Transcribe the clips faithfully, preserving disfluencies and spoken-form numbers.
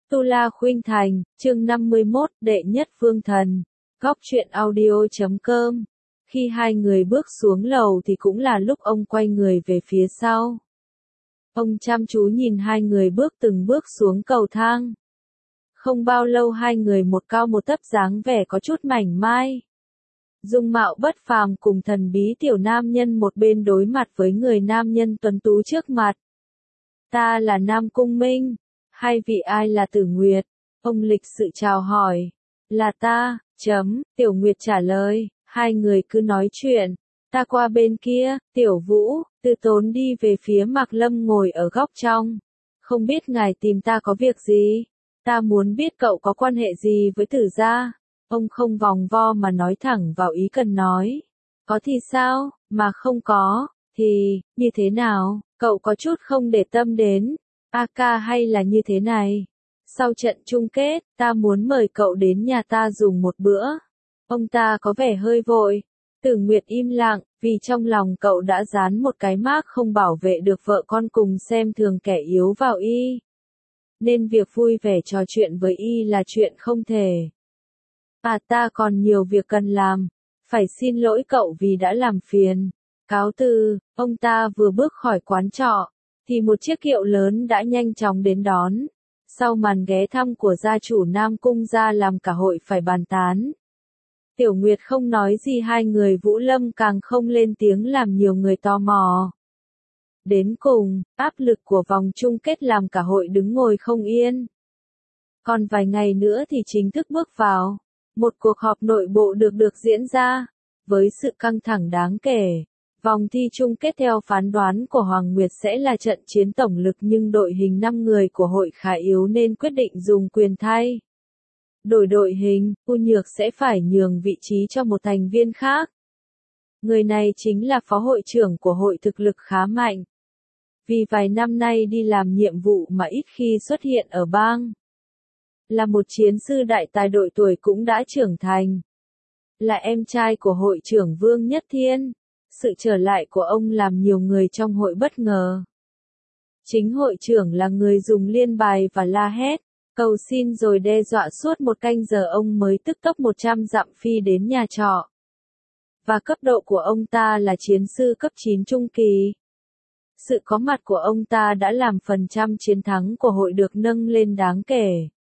Tu La Khuynh Thành, chương năm mươi mốt, đệ nhất vương thần. Góc truyện audio chấm com. Khi hai người bước xuống lầu thì cũng là lúc ông quay người về phía sau. Ông chăm chú nhìn hai người bước từng bước xuống cầu thang. Không bao lâu hai người một cao một thấp dáng vẻ có chút mảnh mai. Dung mạo bất phàm cùng thần bí tiểu nam nhân một bên đối mặt với người nam nhân tuấn tú trước mặt. Ta là Nam Cung Minh. Hai vị ai là Tử Nguyệt? Ông lịch sự chào hỏi. Là ta, chấm, Tiểu Nguyệt trả lời, hai người cứ nói chuyện. Ta qua bên kia, Tiểu Vũ, Tư Tốn đi về phía Mạc Lâm ngồi ở góc trong. Không biết ngài tìm ta có việc gì? Ta muốn biết cậu có quan hệ gì với Tử gia. Ông không vòng vo mà nói thẳng vào ý cần nói. Có thì sao, mà không có, thì, như thế nào, cậu có chút không để tâm đến. A ca hay là như thế này. Sau trận chung kết, ta muốn mời cậu đến nhà ta dùng một bữa. Ông ta có vẻ hơi vội. Tử Nguyệt im lặng, vì trong lòng cậu đã dán một cái mác không bảo vệ được vợ con cùng xem thường kẻ yếu vào y. Nên việc vui vẻ trò chuyện với y là chuyện không thể. À ta còn nhiều việc cần làm. Phải xin lỗi cậu vì đã làm phiền. Cáo từ, ông ta vừa bước khỏi quán trọ. Thì một chiếc kiệu lớn đã nhanh chóng đến đón. Sau màn ghé thăm của gia chủ Nam Cung gia làm cả hội phải bàn tán. Tiểu Nguyệt không nói gì, hai người Vũ Lâm càng không lên tiếng làm nhiều người tò mò. Đến cùng, áp lực của vòng chung kết làm cả hội đứng ngồi không yên. Còn vài ngày nữa thì chính thức bước vào. Một cuộc họp nội bộ được được diễn ra. Với sự căng thẳng đáng kể. Vòng thi chung kết theo phán đoán của Hoàng Nguyệt sẽ là trận chiến tổng lực, nhưng đội hình năm người của hội khá yếu nên quyết định dùng quyền thay. Đổi đội hình, U Nhược sẽ phải nhường vị trí cho một thành viên khác. Người này chính là phó hội trưởng của hội thực lực khá mạnh. Vì vài năm nay đi làm nhiệm vụ mà ít khi xuất hiện ở bang. Là một chiến sư đại tài đội tuổi cũng đã trưởng thành. Là em trai của hội trưởng Vương Nhất Thiên. Sự trở lại của ông làm nhiều người trong hội bất ngờ. Chính hội trưởng là người dùng liên bài và la hét, cầu xin rồi đe dọa suốt một canh giờ ông mới tức tốc một trăm dặm phi đến nhà trọ. Và cấp độ của ông ta là chiến sư cấp chín trung kỳ. Sự có mặt của ông ta đã làm phần trăm chiến thắng của hội được nâng lên đáng kể.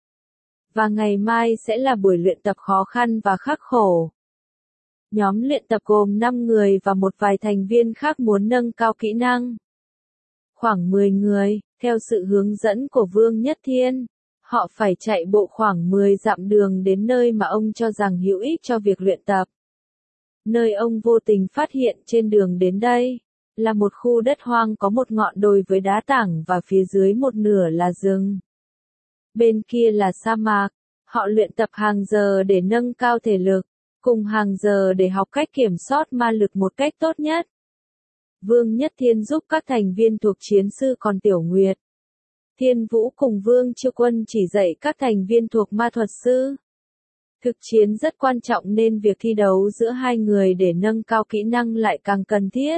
Và ngày mai sẽ là buổi luyện tập khó khăn và khắc khổ. Nhóm luyện tập gồm năm người và một vài thành viên khác muốn nâng cao kỹ năng. Khoảng mười người, theo sự hướng dẫn của Vương Nhất Thiên, họ phải chạy bộ khoảng mười dặm đường đến nơi mà ông cho rằng hữu ích cho việc luyện tập. Nơi ông vô tình phát hiện trên đường đến đây, là một khu đất hoang có một ngọn đồi với đá tảng và phía dưới một nửa là rừng. Bên kia là sa mạc, họ luyện tập hàng giờ để nâng cao thể lực. Cùng hàng giờ để học cách kiểm soát ma lực một cách tốt nhất. Vương Nhất Thiên giúp các thành viên thuộc chiến sư, còn Tiểu Nguyệt, Thiên Vũ cùng Vương Chiêu Quân chỉ dạy các thành viên thuộc ma thuật sư. Thực chiến rất quan trọng nên việc thi đấu giữa hai người để nâng cao kỹ năng lại càng cần thiết.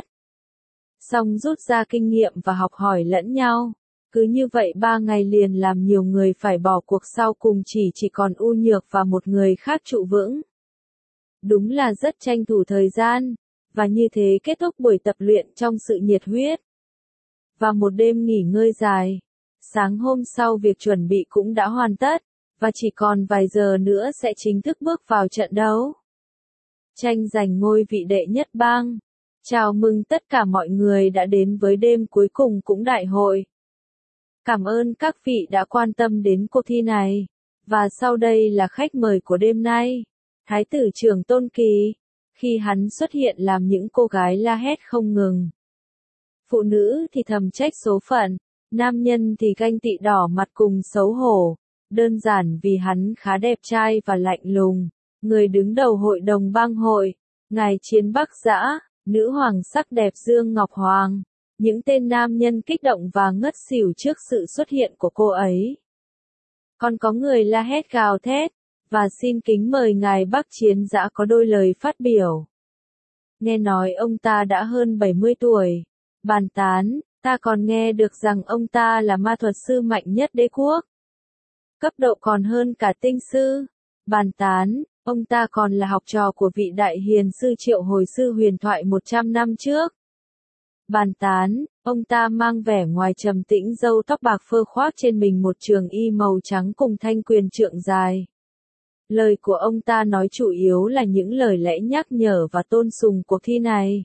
Song rút ra kinh nghiệm và học hỏi lẫn nhau. Cứ như vậy ba ngày liền làm nhiều người phải bỏ cuộc, sau cùng chỉ chỉ còn U Nhược và một người khác trụ vững. Đúng là rất tranh thủ thời gian, và như thế kết thúc buổi tập luyện trong sự nhiệt huyết. Và một đêm nghỉ ngơi dài. Sáng hôm sau việc chuẩn bị cũng đã hoàn tất, và chỉ còn vài giờ nữa sẽ chính thức bước vào trận đấu. Tranh giành ngôi vị đệ nhất bang. Chào mừng tất cả mọi người đã đến với đêm cuối cùng cũng đại hội. Cảm ơn các vị đã quan tâm đến cuộc thi này. Và sau đây là khách mời của đêm nay. Thái tử Trường Tôn Kỳ. Khi hắn xuất hiện làm những cô gái la hét không ngừng. Phụ nữ thì thầm trách số phận, nam nhân thì ganh tị đỏ mặt cùng xấu hổ. Đơn giản vì hắn khá đẹp trai và lạnh lùng. Người đứng đầu hội đồng bang hội, ngài Chiến Bắc Dã, nữ hoàng sắc đẹp Dương Ngọc Hoàng. Những tên nam nhân kích động và ngất xỉu trước sự xuất hiện của cô ấy. Còn có người la hét gào thét. Và xin kính mời ngài Bắc Chiến Dã có đôi lời phát biểu. Nghe nói ông ta đã hơn bảy mươi tuổi. Bàn tán, ta còn nghe được rằng ông ta là ma thuật sư mạnh nhất đế quốc. cấp độ còn hơn cả tinh sư. Bàn tán, ông ta còn là học trò của vị đại hiền sư Triệu Hồi Sư huyền thoại một trăm năm trước. Bàn tán, ông ta mang vẻ ngoài trầm tĩnh, râu tóc bạc phơ, khoác trên mình một trường y màu trắng cùng thanh quyền trượng dài. Lời của ông ta nói chủ yếu là những lời lẽ nhắc nhở và tôn sùng cuộc thi này.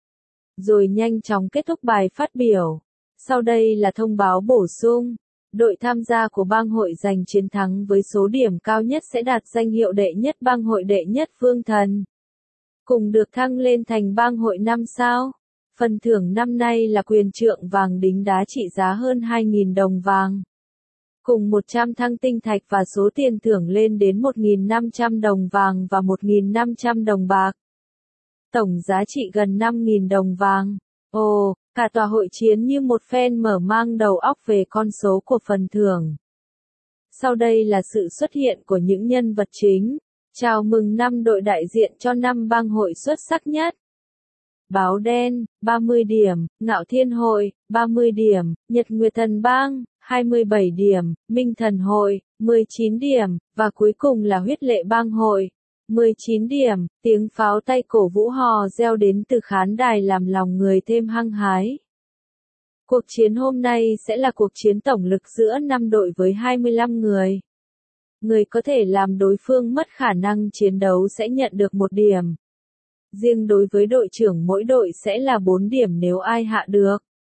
Rồi nhanh chóng kết thúc bài phát biểu. Sau đây là thông báo bổ sung. Đội tham gia của bang hội giành chiến thắng với số điểm cao nhất sẽ đạt danh hiệu đệ nhất bang hội đệ nhất Vương Thần. Cùng được thăng lên thành bang hội năm sao. Phần thưởng năm nay là quyền trượng vàng đính đá trị giá hơn hai nghìn đồng vàng. Cùng một trăm thăng tinh thạch và số tiền thưởng lên đến một nghìn năm trăm đồng vàng và một nghìn năm trăm đồng bạc. Tổng giá trị gần năm nghìn đồng vàng. Ồ, cả tòa hội chiến như một phen mở mang đầu óc về con số của phần thưởng. Sau đây là sự xuất hiện của những nhân vật chính. Chào mừng năm đội đại diện cho năm bang hội xuất sắc nhất. Báo Đen, ba mươi điểm, Ngạo Thiên Hội, ba mươi điểm, Nhật Nguyệt Thần Bang, hai mươi bảy điểm, Minh Thần Hội, mười chín điểm, và cuối cùng là Huyết Lệ Bang Hội, mười chín điểm. Tiếng pháo tay cổ vũ hò reo đến từ khán đài làm lòng người thêm hăng hái. Cuộc chiến hôm nay sẽ là cuộc chiến tổng lực giữa năm đội với hai mươi lăm người. Người có thể làm đối phương mất khả năng chiến đấu sẽ nhận được một điểm. Riêng đối với đội trưởng mỗi đội sẽ là bốn điểm nếu ai hạ được.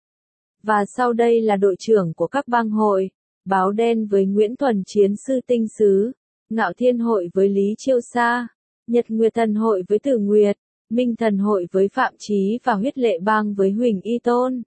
Và sau đây là đội trưởng của các bang hội. Báo Đen với Nguyễn Thuần Chiến Sư Tinh Sứ, Ngạo Thiên Hội với Lý Chiêu Sa, Nhật Nguyệt Thần Hội với Tử Nguyệt, Minh Thần Hội với Phạm Chí và Huyết Lệ Bang với Huỳnh Y Tôn.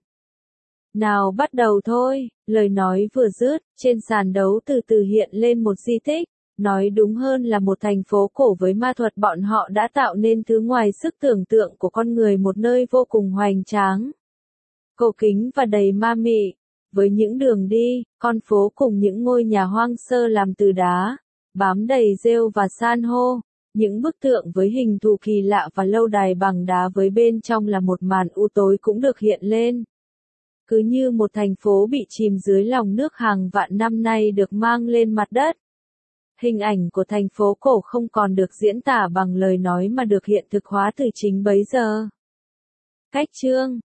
Nào bắt đầu thôi, lời nói vừa dứt, trên sàn đấu từ từ hiện lên một di tích. Nói đúng hơn là một thành phố cổ với ma thuật bọn họ đã tạo nên thứ ngoài sức tưởng tượng của con người, một nơi vô cùng hoành tráng, cổ kính và đầy ma mị. Với những đường đi, con phố cùng những ngôi nhà hoang sơ làm từ đá, bám đầy rêu và san hô, những bức tượng với hình thù kỳ lạ và lâu đài bằng đá với bên trong là một màn u tối cũng được hiện lên. Cứ như một thành phố bị chìm dưới lòng nước hàng vạn năm nay được mang lên mặt đất. Hình ảnh của thành phố cổ không còn được diễn tả bằng lời nói mà được hiện thực hóa từ chính bấy giờ. Cách chương